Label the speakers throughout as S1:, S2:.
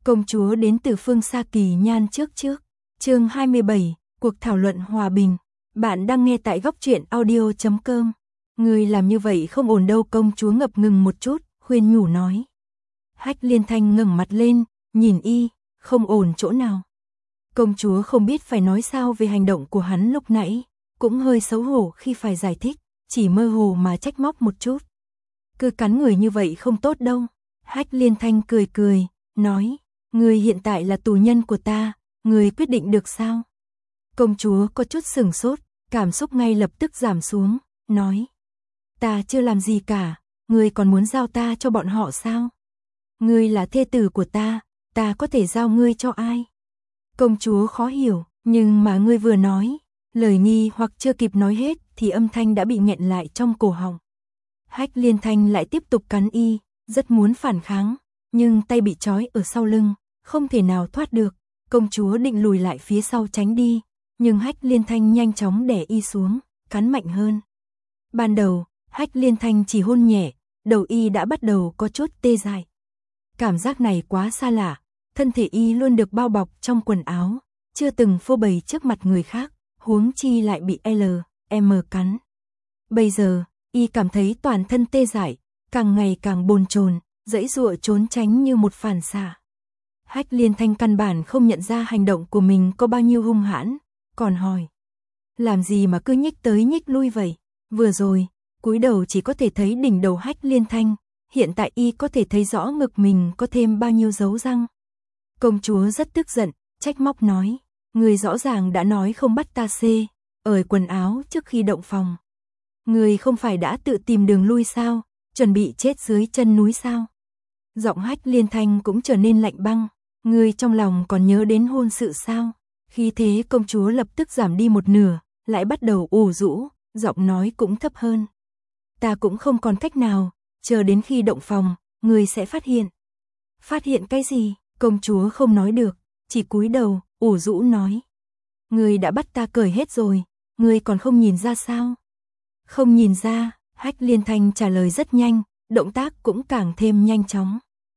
S1: Công chúa đến từ phương xa Kỳ Nhan trước. Chương 27, cuộc thảo luận hòa bình. Bạn đang nghe tại góc truyện audio.com. Người làm như vậy không ổn đâu, công chúa ngập ngừng một chút, khuyên nhủ nói. Hách Liên Thanh ngẩng mặt lên, nhìn y, không ổn chỗ nào. Công chúa không biết phải nói sao về hành động của hắn lúc nãy, cũng hơi xấu hổ khi phải giải thích, chỉ mơ hồ mà trách móc một chút. Cứ cắn người như vậy không tốt đâu. Hách Liên Thanh cười, nói, người hiện tại là tù nhân của ta, người quyết định được sao? Công chúa có chút sửng sốt, cảm xúc ngay lập tức giảm xuống, nói, ta chưa làm gì cả, ngươi còn muốn giao ta cho bọn họ sao? Ngươi là thê tử của ta có thể giao ngươi cho ai? Công chúa khó hiểu, nhưng mà ngươi vừa nói, lời nghi hoặc chưa kịp nói hết thì âm thanh đã bị nghẹn lại trong cổ họng. Hách Liên Thanh lại tiếp tục cắn y, rất muốn phản kháng, nhưng tay bị trói ở sau lưng, không thể nào thoát được. Công chúa định lùi lại phía sau tránh đi, nhưng Hách Liên Thanh nhanh chóng đè y xuống, cắn mạnh hơn. Ban đầu, Hách Liên Thanh chỉ hôn nhẹ, đầu y đã bắt đầu có chút tê dại. Cảm giác này quá xa lạ, thân thể y luôn được bao bọc trong quần áo, chưa từng phô bày trước mặt người khác, huống chi lại bị L.M cắn. Bây giờ, y cảm thấy toàn thân tê dại, càng ngày càng bồn chồn, giãy giụa trốn tránh như một phản xạ. Hách Liên Thanh căn bản không nhận ra hành động của mình có bao nhiêu hung hãn, còn hỏi, làm gì mà cứ nhích tới nhích lui vậy? Vừa rồi, cúi đầu chỉ có thể thấy đỉnh đầu Hách Liên Thanh, hiện tại y có thể thấy rõ ngực mình có thêm bao nhiêu dấu răng. Công chúa rất tức giận, trách móc nói, người rõ ràng đã nói không bắt ta ởi quần áo trước khi động phòng. Người không phải đã tự tìm đường lui sao, chuẩn bị chết dưới chân núi sao? Giọng Hách Liên Thanh cũng trở nên lạnh băng, người trong lòng còn nhớ đến hôn sự sao? Khi thế công chúa lập tức giảm đi một nửa, lại bắt đầu ủ rũ, giọng nói cũng thấp hơn. Ta cũng không còn cách nào, chờ đến khi động phòng, người sẽ phát hiện. Phát hiện cái gì? Công chúa không nói được, chỉ cúi đầu, ủ rũ nói. Người đã bắt ta cởi hết rồi, người còn không nhìn ra sao? Không nhìn ra, Hách Liên Thanh trả lời rất nhanh, động tác cũng càng thêm nhanh chóng.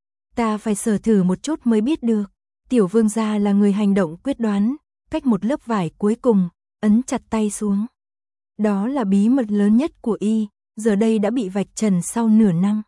S1: Ta phải sở thử một chút mới biết được. Tiểu vương gia là người hành động quyết đoán, cách một lớp vải cuối cùng, ấn chặt tay xuống. Đó là bí mật lớn nhất của y, giờ đây đã bị vạch trần sau nửa năm.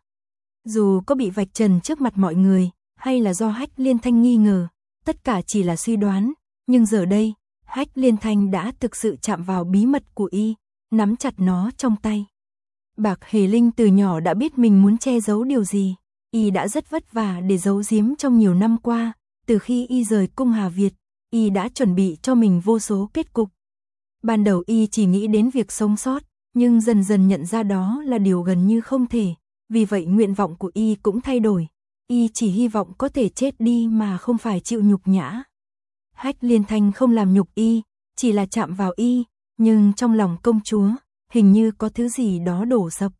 S1: Dù có bị vạch trần trước mặt mọi người, hay là do Hách Liên Thanh nghi ngờ, tất cả chỉ là suy đoán, nhưng giờ đây, Hách Liên Thanh đã thực sự chạm vào bí mật của y, nắm chặt nó trong tay. Bạc Hề Linh từ nhỏ đã biết mình muốn che giấu điều gì, y đã rất vất vả để giấu giếm trong nhiều năm qua, từ khi y rời cung Hà Việt, y đã chuẩn bị cho mình vô số kết cục. Ban đầu y chỉ nghĩ đến việc sống sót, nhưng dần dần nhận ra đó là điều gần như không thể, vì vậy nguyện vọng của y cũng thay đổi, y chỉ hy vọng có thể chết đi mà không phải chịu nhục nhã. Hách Liên Thanh không làm nhục y, chỉ là chạm vào y, nhưng trong lòng công chúa, hình như có thứ gì đó đổ sập.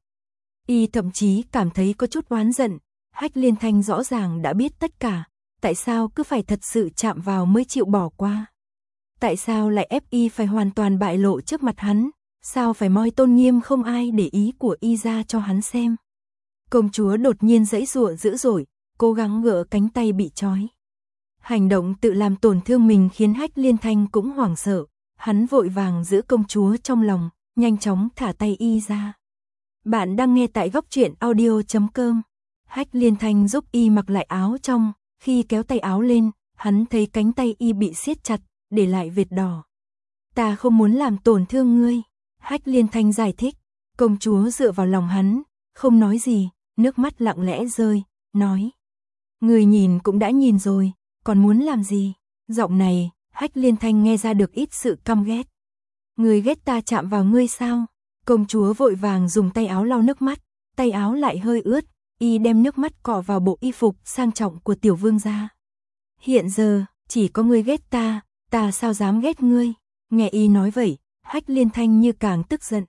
S1: Y thậm chí cảm thấy có chút oán giận, Hách Liên Thanh rõ ràng đã biết tất cả, tại sao cứ phải thật sự chạm vào mới chịu bỏ qua? Tại sao lại ép y phải hoàn toàn bại lộ trước mặt hắn? Sao phải moi tôn nghiêm không ai để ý của y ra cho hắn xem? Công chúa đột nhiên giãy giụa dữ dội, cố gắng gỡ cánh tay bị trói. Hành động tự làm tổn thương mình khiến Hách Liên Thanh cũng hoảng sợ, hắn vội vàng giữ công chúa trong lòng, nhanh chóng thả tay y ra. Bạn đang nghe tại góc truyện audio.com. Hách Liên Thanh giúp y mặc lại áo trong, khi kéo tay áo lên, hắn thấy cánh tay y bị siết chặt, để lại vệt đỏ. Ta không muốn làm tổn thương ngươi, Hách Liên Thanh giải thích. Công chúa dựa vào lòng hắn, không nói gì, nước mắt lặng lẽ rơi, nói. Người nhìn cũng đã nhìn rồi, còn muốn làm gì? Giọng này, Hách Liên Thanh nghe ra được ít sự căm ghét. Người ghét ta chạm vào ngươi sao? Công chúa vội vàng dùng tay áo lau nước mắt, tay áo lại hơi ướt, y đem nước mắt cọ vào bộ y phục sang trọng của tiểu vương gia. Hiện giờ, chỉ có ngươi ghét ta sao dám ghét ngươi? Nghe y nói vậy, Hách Liên Thanh như càng tức giận.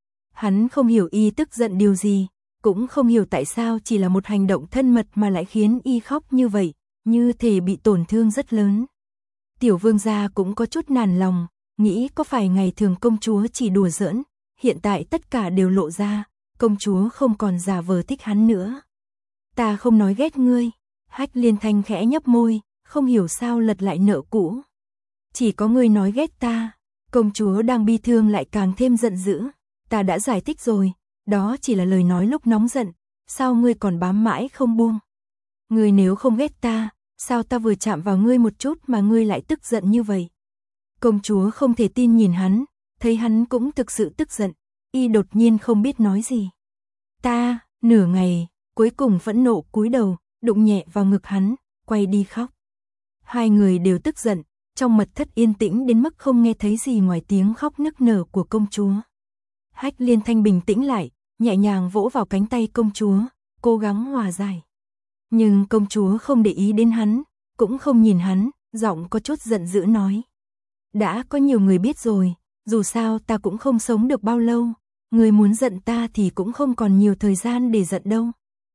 S1: Hắn không hiểu y tức giận điều gì, cũng không hiểu tại sao chỉ là một hành động thân mật mà lại khiến y khóc như vậy, như thể bị tổn thương rất lớn. Tiểu vương gia cũng có chút nản lòng, nghĩ có phải ngày thường công chúa chỉ đùa giỡn, hiện tại tất cả đều lộ ra, công chúa không còn giả vờ thích hắn nữa. Ta không nói ghét ngươi. Hách Liên Thanh khẽ nhấp môi, không hiểu sao lật lại nợ cũ. Chỉ có ngươi nói ghét ta. Công chúa đang bi thương lại càng thêm giận dữ. Ta đã giải thích rồi, đó chỉ là lời nói lúc nóng giận, sao ngươi còn bám mãi không buông? Ngươi nếu không ghét ta, sao ta vừa chạm vào ngươi một chút mà ngươi lại tức giận như vậy? Công chúa không thể tin nhìn hắn, thấy hắn cũng thực sự tức giận, y đột nhiên không biết nói gì. Ta, nửa ngày, cuối cùng phẫn nộ cúi đầu, đụng nhẹ vào ngực hắn, quay đi khóc. Hai người đều tức giận, trong mật thất yên tĩnh đến mức không nghe thấy gì ngoài tiếng khóc nức nở của công chúa. Hách Liên Thanh bình tĩnh lại, nhẹ nhàng vỗ vào cánh tay công chúa, cố gắng hòa giải. Nhưng công chúa không để ý đến hắn, cũng không nhìn hắn, giọng có chút giận dữ nói. Đã có nhiều người biết rồi, dù sao ta cũng không sống được bao lâu, ngươi muốn giận ta thì cũng không còn nhiều thời gian để giận đâu.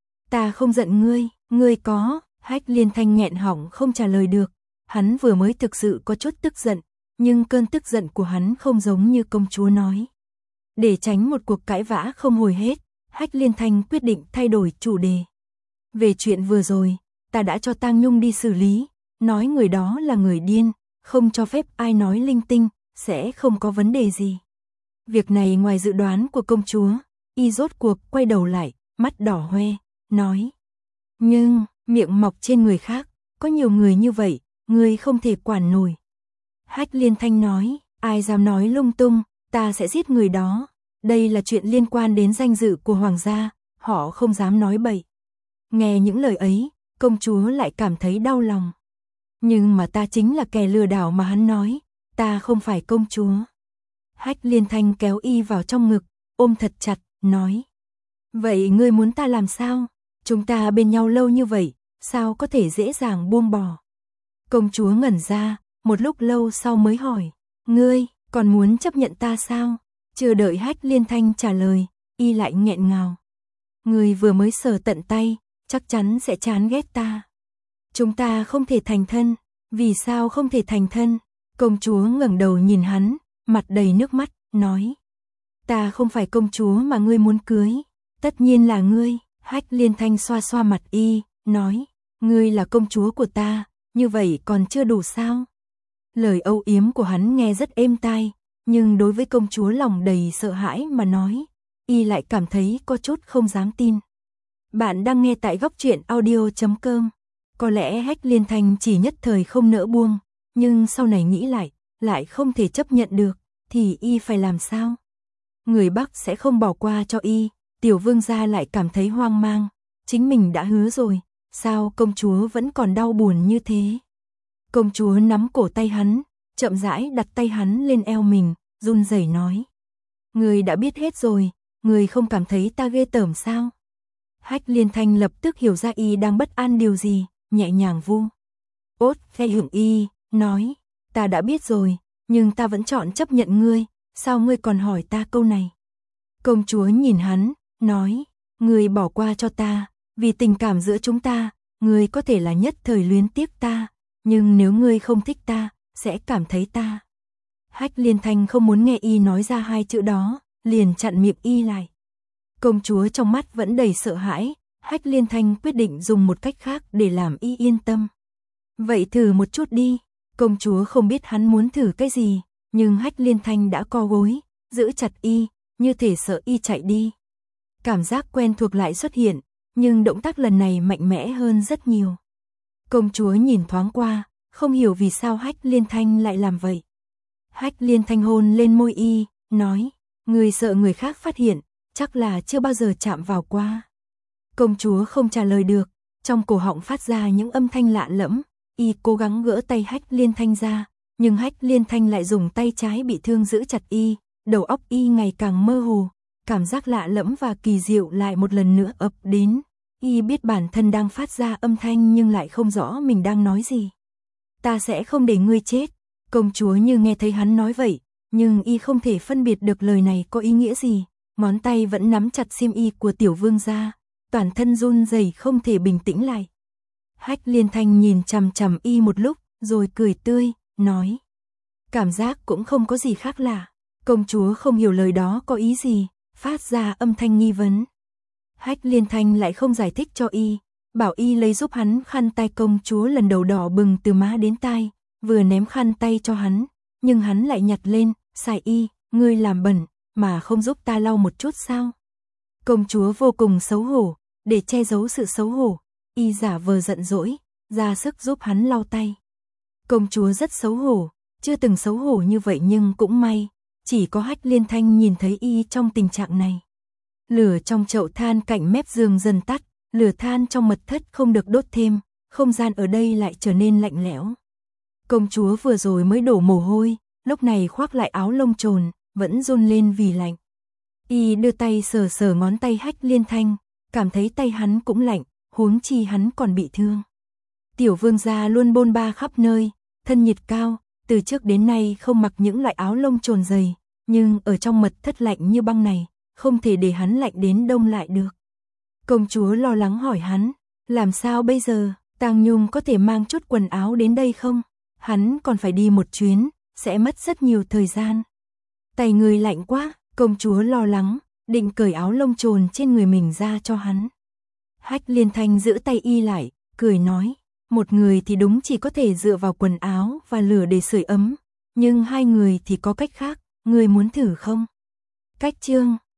S1: Ta không giận ngươi có, Hách Liên Thanh nghẹn họng không trả lời được, hắn vừa mới thực sự có chút tức giận, nhưng cơn tức giận của hắn không giống như công chúa nói. Để tránh một cuộc cãi vã không hồi hết, Hách Liên Thanh quyết định thay đổi chủ đề. Về chuyện vừa rồi, ta đã cho Tang Nhung đi xử lý, nói người đó là người điên, không cho phép ai nói linh tinh, sẽ không có vấn đề gì. Việc này ngoài dự đoán của công chúa, y rốt cuộc quay đầu lại, mắt đỏ hoe, nói. Nhưng, miệng mọc trên người khác, có nhiều người như vậy, ngươi không thể quản nổi. Hách Liên Thanh nói, ai dám nói lung tung, ta sẽ giết người đó. Đây là chuyện liên quan đến danh dự của hoàng gia, họ không dám nói bậy. Nghe những lời ấy, công chúa lại cảm thấy đau lòng. Nhưng mà ta chính là kẻ lừa đảo mà hắn nói, ta không phải công chúa. Hách Liên Thanh kéo y vào trong ngực, ôm thật chặt, nói. Vậy ngươi muốn ta làm sao? Chúng ta bên nhau lâu như vậy, sao có thể dễ dàng buông bỏ? Công chúa ngẩn ra, một lúc lâu sau mới hỏi, ngươi còn muốn chấp nhận ta sao? Chưa đợi Hách Liên Thanh trả lời, y lại nghẹn ngào. Ngươi vừa mới sờ tận tay, chắc chắn sẽ chán ghét ta. Chúng ta không thể thành thân, vì sao không thể thành thân? Công chúa ngẩng đầu nhìn hắn, mặt đầy nước mắt, nói. Ta không phải công chúa mà ngươi muốn cưới, tất nhiên là ngươi. Hách Liên Thanh xoa xoa mặt y, nói, ngươi là công chúa của ta, như vậy còn chưa đủ sao? Lời âu yếm của hắn nghe rất êm tai, nhưng đối với công chúa lòng đầy sợ hãi mà nói, y lại cảm thấy có chút không dám tin. Bạn đang nghe tại góc truyện audio.com. Có lẽ Hách Liên Thanh chỉ nhất thời không nỡ buông, nhưng sau này nghĩ lại không thể chấp nhận được, thì y phải làm sao? Người Bắc sẽ không bỏ qua cho y, tiểu vương gia lại cảm thấy hoang mang, chính mình đã hứa rồi, sao công chúa vẫn còn đau buồn như thế? Công chúa nắm cổ tay hắn, chậm rãi đặt tay hắn lên eo mình, run rẩy nói. Người đã biết hết rồi, người không cảm thấy ta ghê tởm sao? Hách Liên Thanh lập tức hiểu ra y đang bất an điều gì, nhẹ nhàng vu. Ốt phe hưởng y, nói, ta đã biết rồi, nhưng ta vẫn chọn chấp nhận ngươi, sao ngươi còn hỏi ta câu này? Công chúa nhìn hắn, nói, ngươi bỏ qua cho ta, vì tình cảm giữa chúng ta, ngươi có thể là nhất thời luyến tiếc ta, nhưng nếu ngươi không thích ta, sẽ cảm thấy ta. Hách Liên Thanh không muốn nghe y nói ra hai chữ đó, liền chặn miệng y lại. Công chúa trong mắt vẫn đầy sợ hãi, Hách Liên Thanh quyết định dùng một cách khác để làm y yên tâm. Vậy thử một chút đi, công chúa không biết hắn muốn thử cái gì, nhưng Hách Liên Thanh đã co gối, giữ chặt y, như thể sợ y chạy đi. Cảm giác quen thuộc lại xuất hiện, nhưng động tác lần này mạnh mẽ hơn rất nhiều. Công chúa nhìn thoáng qua, không hiểu vì sao Hách Liên Thanh lại làm vậy. Hách Liên Thanh hôn lên môi y, nói, người sợ người khác phát hiện, chắc là chưa bao giờ chạm vào qua. Công chúa không trả lời được, trong cổ họng phát ra những âm thanh lạ lẫm, y cố gắng gỡ tay Hách Liên Thanh ra, nhưng Hách Liên Thanh lại dùng tay trái bị thương giữ chặt y, đầu óc y ngày càng mơ hồ, cảm giác lạ lẫm và kỳ diệu lại một lần nữa ập đến. Y biết bản thân đang phát ra âm thanh nhưng lại không rõ mình đang nói gì. Ta sẽ không để ngươi chết. Công chúa như nghe thấy hắn nói vậy, nhưng y không thể phân biệt được lời này có ý nghĩa gì. Ngón tay vẫn nắm chặt xiêm y của tiểu vương gia, toàn thân run rẩy không thể bình tĩnh lại. Hách Liên Thanh nhìn chằm chằm y một lúc, rồi cười tươi, nói. Cảm giác cũng không có gì khác lạ. Công chúa không hiểu lời đó có ý gì, phát ra âm thanh nghi vấn. Hách Liên Thanh lại không giải thích cho y, bảo y lấy giúp hắn khăn tay. Công chúa lần đầu đỏ bừng từ má đến tai, vừa ném khăn tay cho hắn, nhưng hắn lại nhặt lên, Sài y, ngươi làm bẩn, mà không giúp ta lau một chút sao? Công chúa vô cùng xấu hổ, để che giấu sự xấu hổ, y giả vờ giận dỗi, ra sức giúp hắn lau tay. Công chúa rất xấu hổ, chưa từng xấu hổ như vậy nhưng cũng may, chỉ có Hách Liên Thanh nhìn thấy y trong tình trạng này. Lửa trong chậu than cạnh mép giường dần tắt, lửa than trong mật thất không được đốt thêm, không gian ở đây lại trở nên lạnh lẽo. Công chúa vừa rồi mới đổ mồ hôi, lúc này khoác lại áo lông trồn, vẫn run lên vì lạnh. Y đưa tay sờ sờ ngón tay Hách Liên Thanh, cảm thấy tay hắn cũng lạnh, huống chi hắn còn bị thương. Tiểu vương gia luôn bôn ba khắp nơi, thân nhiệt cao, từ trước đến nay không mặc những loại áo lông trồn dày, nhưng ở trong mật thất lạnh như băng này, không thể để hắn lạnh đến đông lại được. Công chúa lo lắng hỏi hắn, làm sao bây giờ, Tang Nhung có thể mang chút quần áo đến đây không? Hắn còn phải đi một chuyến, sẽ mất rất nhiều thời gian. Tay người lạnh quá, công chúa lo lắng, định cởi áo lông trồn trên người mình ra cho hắn. Hách Liên Thanh giữ tay y lại, cười nói, một người thì đúng chỉ có thể dựa vào quần áo và lửa để sưởi ấm, nhưng hai người thì có cách khác, người muốn thử không? Cách chương